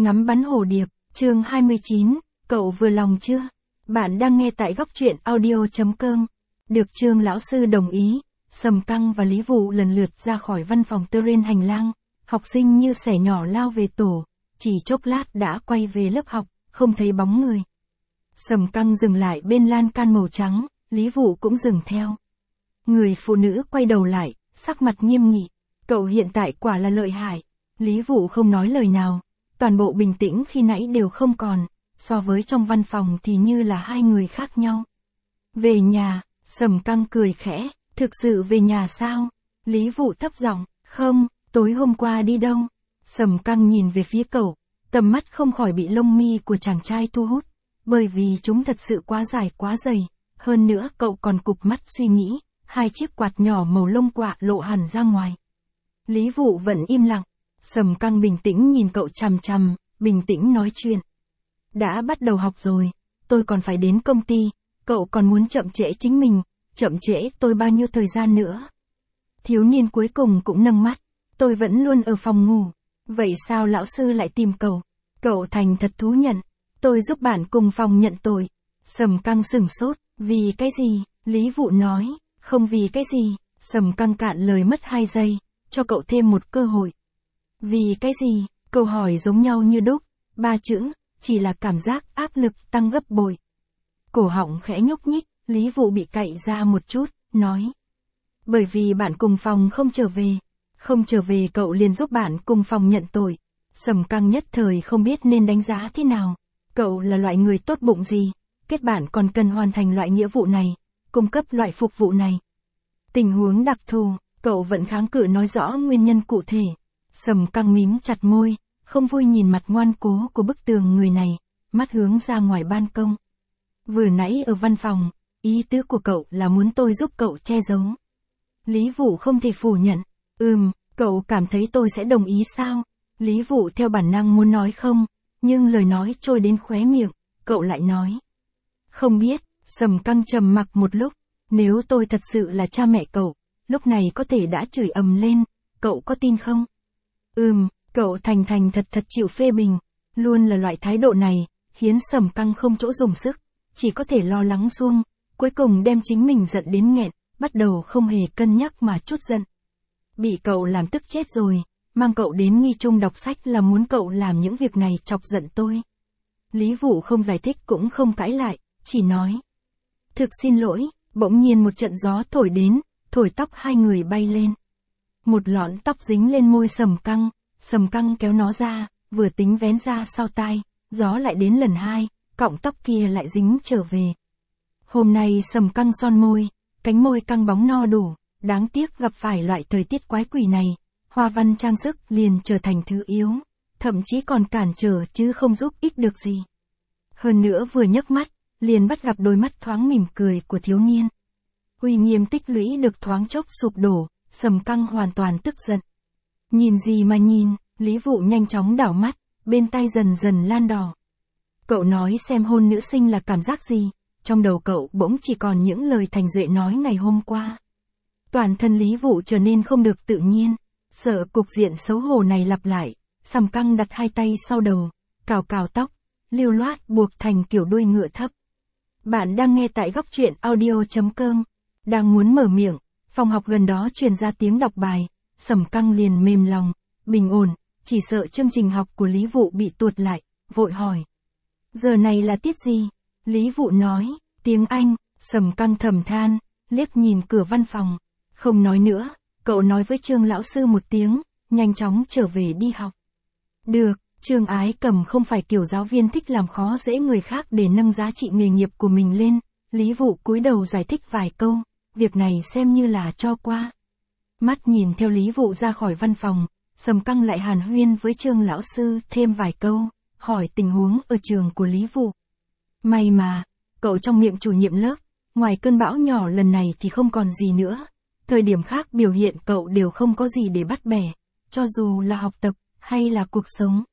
Ngắm bắn hồ điệp, chương 29, cậu vừa lòng chưa? Bạn đang nghe tại góc truyện audio.com. Được Trương lão sư đồng ý, Sầm Căng và Lý Vụ lần lượt ra khỏi văn phòng trên hành lang, học sinh như sẻ nhỏ lao về tổ, chỉ chốc lát đã quay về lớp học, không thấy bóng người. Sầm Căng dừng lại bên lan can màu trắng, Lý Vụ cũng dừng theo. Người phụ nữ quay đầu lại, sắc mặt nghiêm nghị, cậu hiện tại quả là lợi hại. Lý Vụ không nói lời nào, toàn bộ bình tĩnh khi nãy đều không còn, so với trong văn phòng thì như là hai người khác nhau. Về nhà, Sầm Căng cười khẽ, thực sự về nhà sao? Lý Vụ thấp giọng, không, tối hôm qua đi đâu? Sầm Căng nhìn về phía cậu, tầm mắt không khỏi bị lông mi của chàng trai thu hút, bởi vì chúng thật sự quá dài quá dày, hơn nữa cậu còn cụp mắt suy nghĩ, hai chiếc quạt nhỏ màu lông quạ lộ hẳn ra ngoài. Lý Vụ vẫn im lặng, Sầm Căng bình tĩnh nhìn cậu chằm chằm, bình tĩnh nói chuyện. Đã bắt đầu học rồi, tôi còn phải đến công ty, cậu còn muốn chậm trễ chính mình, chậm trễ tôi bao nhiêu thời gian nữa? Thiếu niên cuối cùng cũng nâng mắt, tôi vẫn luôn ở phòng ngủ, vậy sao lão sư lại tìm cậu? Cậu thành thật thú nhận, tôi giúp bạn cùng phòng nhận tội. Sầm Căng sửng sốt, vì cái gì? Lý Vụ nói, không vì cái gì. Sầm Căng cạn lời mất 2 giây, cho cậu thêm một cơ hội. Vì cái gì? Câu hỏi giống nhau như đúc, 3 chữ, chỉ là cảm giác áp lực tăng gấp bội. Cổ họng khẽ nhúc nhích, Lý Vụ bị cạy ra một chút, nói. Bởi vì bạn cùng phòng không trở về. Không trở về cậu liền giúp bạn cùng phòng nhận tội. Sầm Căng nhất thời không biết nên đánh giá thế nào. Cậu là loại người tốt bụng gì? Kết bạn còn cần hoàn thành loại nghĩa vụ này, cung cấp loại phục vụ này. Tình huống đặc thù, cậu vẫn kháng cự nói rõ nguyên nhân cụ thể. Sầm Căng mím chặt môi, không vui nhìn mặt ngoan cố của bức tường người này, mắt hướng ra ngoài ban công. Vừa nãy ở văn phòng, ý tứ của cậu là muốn tôi giúp cậu che giấu. Lý Vụ không thể phủ nhận. Cậu cảm thấy tôi sẽ đồng ý sao? Lý Vụ theo bản năng muốn nói không, nhưng lời nói trôi đến khóe miệng, cậu lại nói. Không biết. Sầm Căng trầm mặc một lúc, nếu tôi thật sự là cha mẹ cậu, lúc này có thể đã chửi ầm lên, cậu có tin không? Cậu thành thật chịu phê bình, luôn là loại thái độ này, khiến Sầm Căng không chỗ dùng sức, chỉ có thể lo lắng suông, cuối cùng đem chính mình giận đến nghẹn, bắt đầu không hề cân nhắc mà trút giận. Bị cậu làm tức chết rồi, mang cậu đến nghi trung đọc sách là muốn cậu làm những việc này chọc giận tôi. Lý Vụ không giải thích cũng không cãi lại, chỉ nói. Thực xin lỗi, bỗng nhiên một trận gió thổi đến, thổi tóc hai người bay lên. Một lọn tóc dính lên môi Sầm Căng kéo nó ra, vừa tính vén ra sau tai, gió lại đến lần 2, cọng tóc kia lại dính trở về. Hôm nay Sầm Căng son môi, cánh môi căng bóng no đủ, đáng tiếc gặp phải loại thời tiết quái quỷ này, hoa văn trang sức liền trở thành thứ yếu, thậm chí còn cản trở chứ không giúp ích được gì. Hơn nữa vừa nhấc mắt, liền bắt gặp đôi mắt thoáng mỉm cười của thiếu niên. Uy nghiêm tích lũy được thoáng chốc sụp đổ, Sầm Căng hoàn toàn tức giận. Nhìn gì mà nhìn, Lý Vụ nhanh chóng đảo mắt, bên tay dần dần lan đỏ. Cậu nói xem hôn nữ sinh là cảm giác gì, trong đầu cậu bỗng chỉ còn những lời Thành Duệ nói ngày hôm qua. Toàn thân Lý Vụ trở nên không được tự nhiên, sợ cục diện xấu hổ này lặp lại, Sầm Căng đặt 2 tay sau đầu, cào tóc, lưu loát buộc thành kiểu đuôi ngựa thấp. Bạn đang nghe tại góc truyện audio.com. Đang muốn mở miệng, phòng học gần đó truyền ra tiếng đọc bài, Sầm Căng liền mềm lòng, bình ổn, chỉ sợ chương trình học của Lý Vụ bị tuột lại, vội hỏi. Giờ này là tiết gì? Lý Vụ nói, tiếng Anh. Sầm Căng thầm than, liếc nhìn cửa văn phòng, không nói nữa, cậu nói với Trương lão sư một tiếng, nhanh chóng trở về đi học. Được. Trương Ái Cầm không phải kiểu giáo viên thích làm khó dễ người khác để nâng giá trị nghề nghiệp của mình lên, Lý Vụ cúi đầu giải thích vài câu, việc này xem như là cho qua. Mắt nhìn theo Lý Vụ ra khỏi văn phòng, Sầm Căng lại hàn huyên với Trương lão sư thêm vài câu, hỏi tình huống ở trường của Lý Vụ. May mà, cậu trong miệng chủ nhiệm lớp, ngoài cơn bão nhỏ lần này thì không còn gì nữa, thời điểm khác biểu hiện cậu đều không có gì để bắt bẻ, cho dù là học tập, hay là cuộc sống.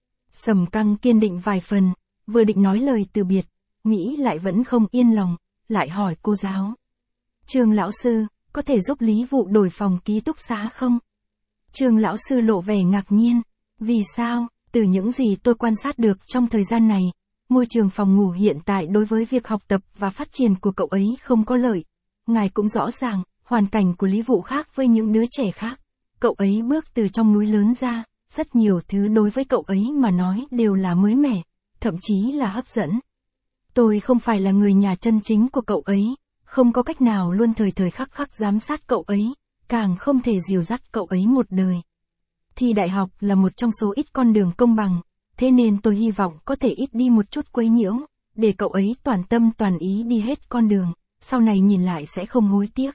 Sầm Căng kiên định vài phần, vừa định nói lời từ biệt, nghĩ lại vẫn không yên lòng, lại hỏi cô giáo. Trương lão sư, có thể giúp Lý Vụ đổi phòng ký túc xá không? Trương lão sư lộ vẻ ngạc nhiên. Vì sao? Từ những gì tôi quan sát được trong thời gian này, môi trường phòng ngủ hiện tại đối với việc học tập và phát triển của cậu ấy không có lợi. Ngài cũng rõ ràng, hoàn cảnh của Lý Vũ khác với những đứa trẻ khác. Cậu ấy bước từ trong núi lớn ra, rất nhiều thứ đối với cậu ấy mà nói đều là mới mẻ, thậm chí là hấp dẫn. Tôi không phải là người nhà chân chính của cậu ấy, không có cách nào luôn thời thời khắc khắc giám sát cậu ấy, càng không thể dìu dắt cậu ấy một đời. Thi đại học là một trong số ít con đường công bằng, thế nên tôi hy vọng có thể ít đi một chút quấy nhiễu, để cậu ấy toàn tâm toàn ý đi hết con đường, sau này nhìn lại sẽ không hối tiếc.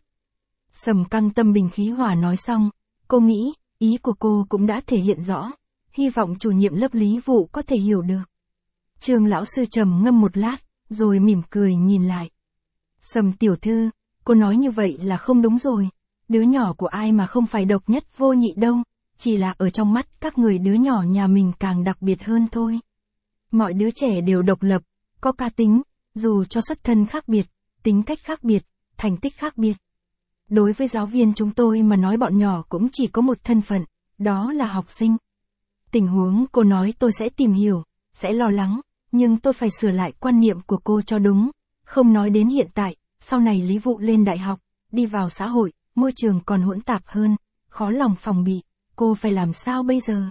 Sầm Căng tâm bình khí hòa nói xong, cô nghĩ, ý của cô cũng đã thể hiện rõ, hy vọng chủ nhiệm lớp Lý Vũ có thể hiểu được. Trương lão sư trầm ngâm một lát, rồi mỉm cười nhìn lại. Sầm tiểu thư, cô nói như vậy là không đúng rồi, đứa nhỏ của ai mà không phải độc nhất vô nhị đâu, chỉ là ở trong mắt các người đứa nhỏ nhà mình càng đặc biệt hơn thôi. Mọi đứa trẻ đều độc lập, có cá tính, dù cho xuất thân khác biệt, tính cách khác biệt, thành tích khác biệt. Đối với giáo viên chúng tôi mà nói bọn nhỏ cũng chỉ có một thân phận, đó là học sinh. Tình huống cô nói tôi sẽ tìm hiểu, sẽ lo lắng, nhưng tôi phải sửa lại quan niệm của cô cho đúng. Không nói đến hiện tại, sau này Lý Vũ lên đại học, đi vào xã hội, môi trường còn hỗn tạp hơn, khó lòng phòng bị, cô phải làm sao bây giờ?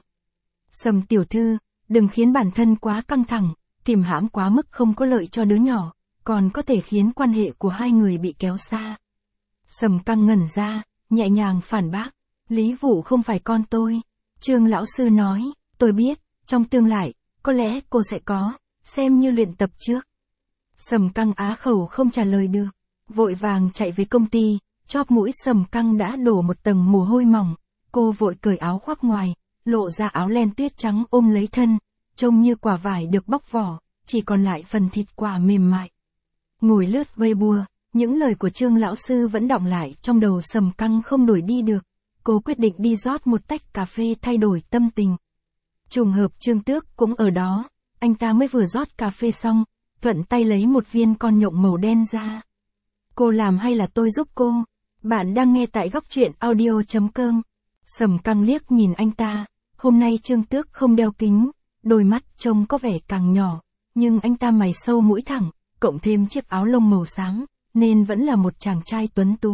Sầm tiểu thư, đừng khiến bản thân quá căng thẳng, kìm hãm quá mức không có lợi cho đứa nhỏ, còn có thể khiến quan hệ của hai người bị kéo xa. Sầm Căng ngẩn ra, nhẹ nhàng phản bác, Lý Vũ không phải con tôi. Trương lão sư nói, tôi biết, trong tương lai, có lẽ cô sẽ có, xem như luyện tập trước. Sầm Căng á khẩu không trả lời được, vội vàng chạy về công ty, chóp mũi Sầm Căng đã đổ một tầng mồ hôi mỏng, cô vội cởi áo khoác ngoài, lộ ra áo len tuyết trắng ôm lấy thân, trông như quả vải được bóc vỏ, chỉ còn lại phần thịt quả mềm mại. Ngồi lướt Weibo, những lời của Trương lão sư vẫn đọng lại trong đầu Sầm Căng không đổi đi được, cô quyết định đi rót một tách cà phê thay đổi tâm tình. Trùng hợp Trương Tước cũng ở đó, anh ta mới vừa rót cà phê xong, thuận tay lấy một viên con nhộng màu đen ra. Cô làm hay là tôi giúp cô? Bạn đang nghe tại góc truyện audio.com. Sầm Căng liếc nhìn anh ta, hôm nay Trương Tước không đeo kính, đôi mắt trông có vẻ càng nhỏ, nhưng anh ta mày sâu mũi thẳng, cộng thêm chiếc áo lông màu xám, nên vẫn là một chàng trai tuấn tú.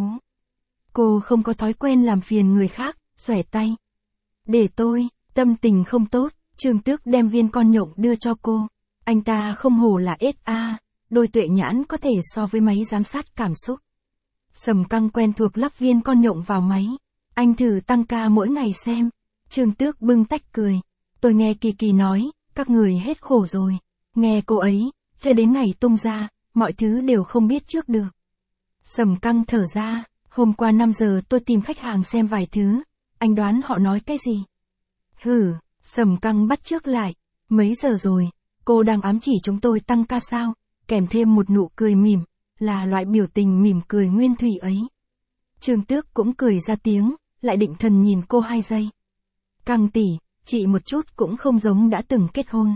Cô không có thói quen làm phiền người khác, xòe tay. Để tôi, tâm tình không tốt, Trương Tước đem viên con nhộng đưa cho cô. Anh ta không hổ là SA, đôi tuệ nhãn có thể so với máy giám sát cảm xúc. Sầm Căng quen thuộc lắp viên con nhộng vào máy. Anh thử tăng ca mỗi ngày xem. Trương Tước bưng tách cười. Tôi nghe Kỳ Kỳ nói, các người hết khổ rồi. Nghe cô ấy, cho đến ngày tung ra, mọi thứ đều không biết trước được. Sầm Căng thở ra, hôm qua 5 giờ tôi tìm khách hàng xem vài thứ. Anh đoán họ nói cái gì? Hử, Sầm Căng bắt chước lại. Mấy giờ rồi? Cô đang ám chỉ chúng tôi tăng ca sao? Kèm thêm một nụ cười mỉm, là loại biểu tình mỉm cười nguyên thủy ấy. Trương Tước cũng cười ra tiếng, lại định thần nhìn cô 2 giây. Căng tỷ, chị một chút cũng không giống đã từng kết hôn.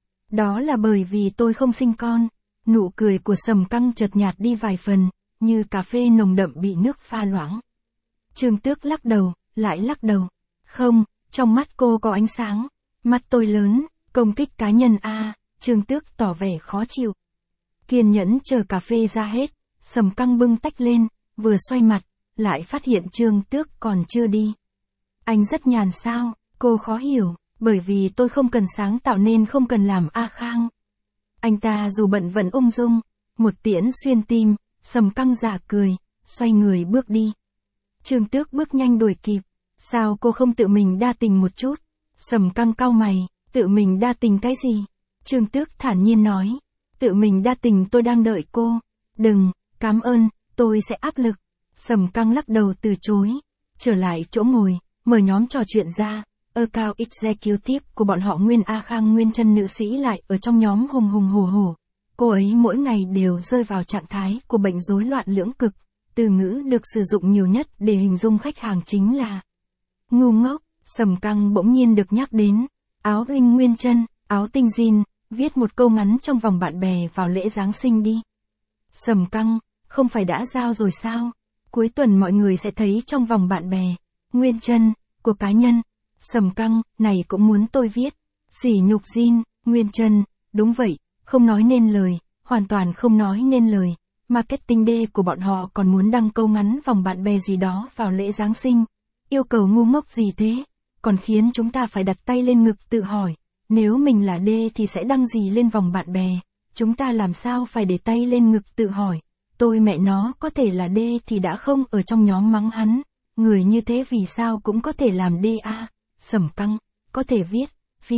Đó là bởi vì tôi không sinh con. Nụ cười của Sầm Căng chợt nhạt đi vài phần, như cà phê nồng đậm bị nước pha loãng. Trương Tước lắc đầu, lại lắc đầu. Không, trong mắt cô có ánh sáng. Mắt tôi lớn, công kích cá nhân a. Trương Tước tỏ vẻ khó chịu. Kiên nhẫn chờ cà phê ra hết, Sầm Căng bưng tách lên, vừa xoay mặt, lại phát hiện Trương Tước còn chưa đi. Anh rất nhàn sao? Cô khó hiểu, bởi vì tôi không cần sáng tạo nên không cần làm A Khang. Anh ta dù bận vẫn ung dung, một tiễn xuyên tim, Sầm Căng giả cười, xoay người bước đi. Trương Tước bước nhanh đuổi kịp, sao cô không tự mình đa tình một chút? Sầm Căng cau mày, tự mình đa tình cái gì? Trương Tước thản nhiên nói, tự mình đa tình tôi đang đợi cô. Đừng, cảm ơn, tôi sẽ áp lực. Sầm Căng lắc đầu từ chối, trở lại chỗ ngồi, mở nhóm trò chuyện ra. Account Executive của bọn họ Nguyên A Khang Nguyên chân nữ sĩ lại ở trong nhóm hùng hùng hổ hổ. Cô ấy mỗi ngày đều rơi vào trạng thái của bệnh rối loạn lưỡng cực. Từ ngữ được sử dụng nhiều nhất để hình dung khách hàng chính là ngu ngốc. Sầm Căng bỗng nhiên được nhắc đến áo ring Nguyên chân, áo tinh jean, viết một câu ngắn trong vòng bạn bè vào lễ Giáng sinh đi. Sầm Căng, không phải đã giao rồi sao? Cuối tuần mọi người sẽ thấy trong vòng bạn bè. Nguyên chân, của cá nhân. Sầm Căng, này cũng muốn tôi viết. Sỉ nhục Jin, Nguyên Trân, đúng vậy, không nói nên lời, hoàn toàn không nói nên lời. Marketing D của bọn họ còn muốn đăng câu ngắn vòng bạn bè gì đó vào lễ Giáng sinh. Yêu cầu ngu ngốc gì thế? Còn khiến chúng ta phải đặt tay lên ngực tự hỏi, nếu mình là D thì sẽ đăng gì lên vòng bạn bè? Chúng ta làm sao phải để tay lên ngực tự hỏi, tôi mẹ nó có thể là D thì đã không ở trong nhóm mắng hắn. Người như thế vì sao cũng có thể làm DA, Sầm Căng, có thể viết, phi.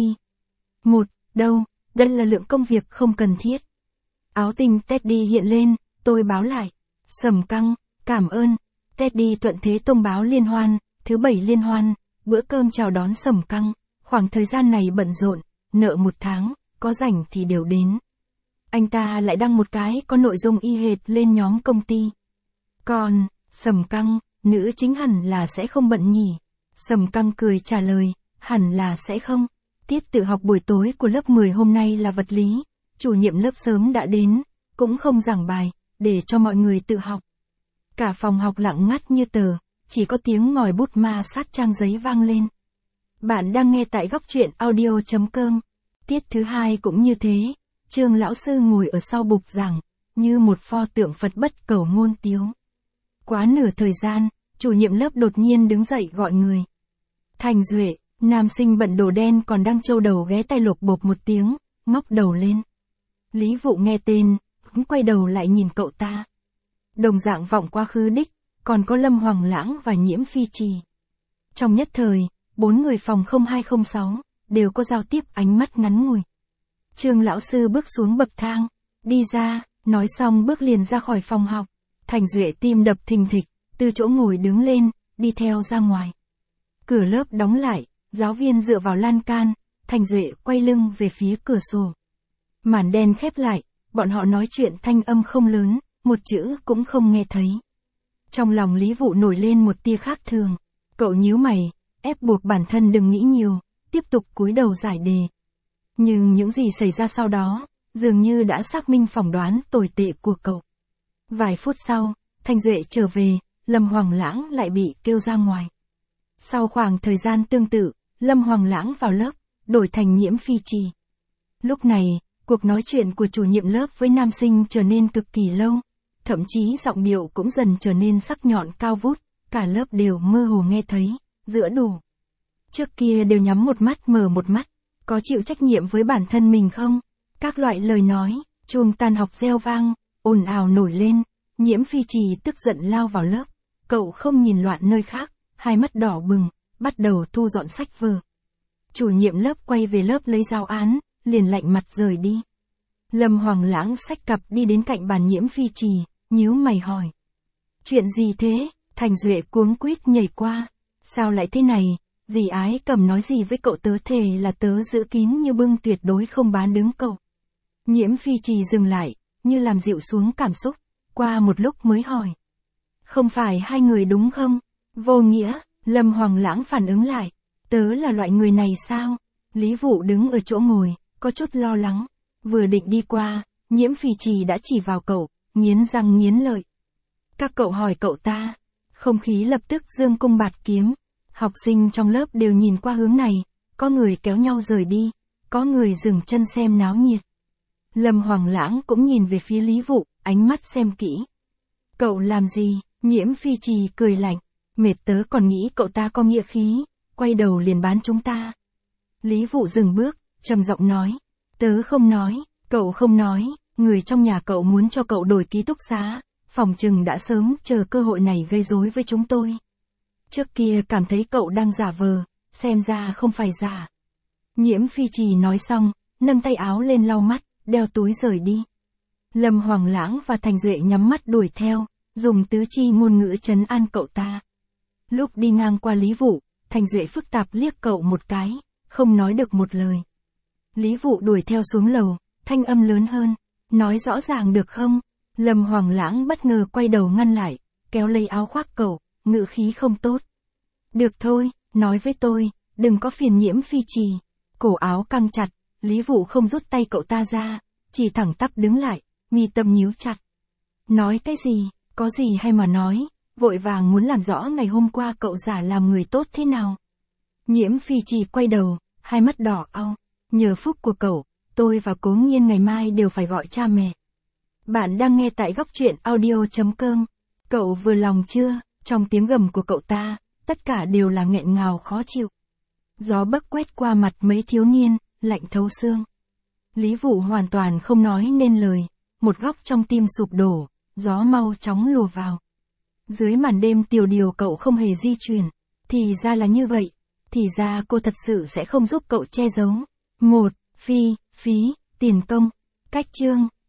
Đâu, đây là lượng công việc không cần thiết. Áo tình Teddy hiện lên, tôi báo lại. Sầm Căng, cảm ơn. Teddy thuận thế thông báo liên hoan, thứ 7 liên hoan, bữa cơm chào đón Sầm Căng, khoảng thời gian này bận rộn, nợ 1 tháng, có rảnh thì đều đến. Anh ta lại đăng một cái có nội dung y hệt lên nhóm công ty. Còn, Sầm Căng, nữ chính hẳn là sẽ không bận nhỉ? Sầm Căng cười trả lời, hẳn là sẽ không. Tiết tự học buổi tối của lớp 10 hôm nay là vật lý, chủ nhiệm lớp sớm đã đến, cũng không giảng bài, để cho mọi người tự học. Cả phòng học lặng ngắt như tờ, chỉ có tiếng ngòi bút ma sát trang giấy vang lên. Bạn đang nghe tại góc truyện audio.com. Tiết thứ 2 cũng như thế, Trương lão sư ngồi ở sau bục giảng, như một pho tượng Phật bất cầu ngôn tiếu. Quá nửa thời gian, chủ nhiệm lớp đột nhiên đứng dậy gọi người. Thành Duệ, nam sinh bận đồ đen còn đang trâu đầu ghé tay lột bột một tiếng, ngóc đầu lên. Lý Vụ nghe tên, cũng quay đầu lại nhìn cậu ta. Đồng dạng vọng quá khứ đích, còn có Lâm Hoàng Lãng và Nhiễm Phi Trì. Trong nhất thời, 4 người phòng 0206, đều có giao tiếp ánh mắt ngắn ngủi. Trương lão sư bước xuống bậc thang, đi ra, nói xong bước liền ra khỏi phòng học. Thành Duệ tim đập thình thịch, từ chỗ ngồi đứng lên, đi theo ra ngoài. Cửa lớp đóng lại, giáo viên dựa vào lan can, Thành Duệ quay lưng về phía cửa sổ. Màn đen khép lại, bọn họ nói chuyện thanh âm không lớn, một chữ cũng không nghe thấy. Trong lòng Lý Vụ nổi lên một tia khác thường. Cậu nhíu mày, ép buộc bản thân đừng nghĩ nhiều, tiếp tục cúi đầu giải đề. Nhưng những gì xảy ra sau đó, dường như đã xác minh phỏng đoán tồi tệ của cậu. Vài phút sau, Thành Duệ trở về, Lâm Hoàng Lãng lại bị kêu ra ngoài. Sau khoảng thời gian tương tự, Lâm Hoàng Lãng vào lớp, đổi thành Nhiễm Phi Trì. Lúc này, cuộc nói chuyện của chủ nhiệm lớp với nam sinh trở nên cực kỳ lâu, thậm chí giọng điệu cũng dần trở nên sắc nhọn cao vút, cả lớp đều mơ hồ nghe thấy, giữa đủ. Trước kia đều nhắm một mắt mở một mắt, có chịu trách nhiệm với bản thân mình không? Các loại lời nói, chuông tan học reo vang, ồn ào nổi lên, Nhiễm Phi Trì tức giận lao vào lớp, cậu không nhìn loạn nơi khác, hai mắt đỏ bừng, bắt đầu thu dọn sách vở. Chủ nhiệm lớp quay về lớp lấy giáo án, liền lạnh mặt rời đi. Lâm Hoàng Lãng xách cặp đi đến cạnh bàn Nhiễm Phi Trì, nhíu mày hỏi. Chuyện gì thế? Thành Duệ cuống quýt nhảy qua. Sao lại thế này? Dì Ái Cầm nói gì với cậu tớ thề là tớ giữ kín như bưng tuyệt đối không bán đứng cậu. Nhiễm Phi Trì dừng lại, như làm dịu xuống cảm xúc, qua một lúc mới hỏi. Không phải hai người đúng không? Vô nghĩa, Lâm Hoàng Lãng phản ứng lại. Tớ là loại người này sao? Lý Vụ đứng ở chỗ ngồi, có chút lo lắng. Vừa định đi qua, Nhiễm Phi Trì đã chỉ vào cậu, nghiến răng nghiến lợi. Các cậu hỏi cậu ta. Không khí lập tức dương cung bạt kiếm. Học sinh trong lớp đều nhìn qua hướng này, có người kéo nhau rời đi, có người dừng chân xem náo nhiệt. Lâm Hoàng Lãng cũng nhìn về phía Lý Vụ, ánh mắt xem kỹ. Cậu làm gì? Nhiễm Phi Trì cười lạnh. Mệt tớ còn nghĩ cậu ta có nghĩa khí, quay đầu liền bán chúng ta. Lý Vụ dừng bước, trầm giọng nói. Tớ không nói, cậu không nói, người trong nhà cậu muốn cho cậu đổi ký túc xá, phòng trừng đã sớm chờ cơ hội này gây rối với chúng tôi. Trước kia cảm thấy cậu đang giả vờ, xem ra không phải giả. Nhiễm Phi Trì nói xong, nâng tay áo lên lau mắt, đeo túi rời đi. Lâm Hoàng Lãng và Thành Duệ nhắm mắt đuổi theo, dùng tứ chi ngôn ngữ trấn an cậu ta. Lúc đi ngang qua Lý Vụ, Thành Duệ phức tạp liếc cậu một cái, không nói được một lời. Lý Vụ đuổi theo xuống lầu, thanh âm lớn hơn, nói rõ ràng được không? Lâm Hoàng Lãng bất ngờ quay đầu ngăn lại, kéo lấy áo khoác cậu, ngữ khí không tốt. Được thôi, nói với tôi, đừng có phiền Nhiễm Phi Trì. Cổ áo căng chặt, Lý Vụ không rút tay cậu ta ra, chỉ thẳng tắp đứng lại, mi tâm nhíu chặt. Nói cái gì, có gì hay mà nói, vội vàng muốn làm rõ ngày hôm qua cậu giả làm người tốt thế nào. Nhiễm Phi Trì quay đầu, hai mắt đỏ au. Nhờ phúc của cậu, tôi và Cố Nghiên ngày mai đều phải gọi cha mẹ. Bạn đang nghe tại góc truyện audio.com. Cậu vừa lòng chưa? Trong tiếng gầm của cậu ta, tất cả đều là nghẹn ngào khó chịu. Gió bấc quét qua mặt mấy thiếu niên, lạnh thấu xương. Lý Vũ hoàn toàn không nói nên lời, một góc trong tim sụp đổ, gió mau chóng lùa vào. Dưới màn đêm Tiểu Điều cậu không hề di chuyển, thì ra là như vậy, thì ra cô thật sự sẽ không giúp cậu che giấu. Phí, tiền công, cách chương.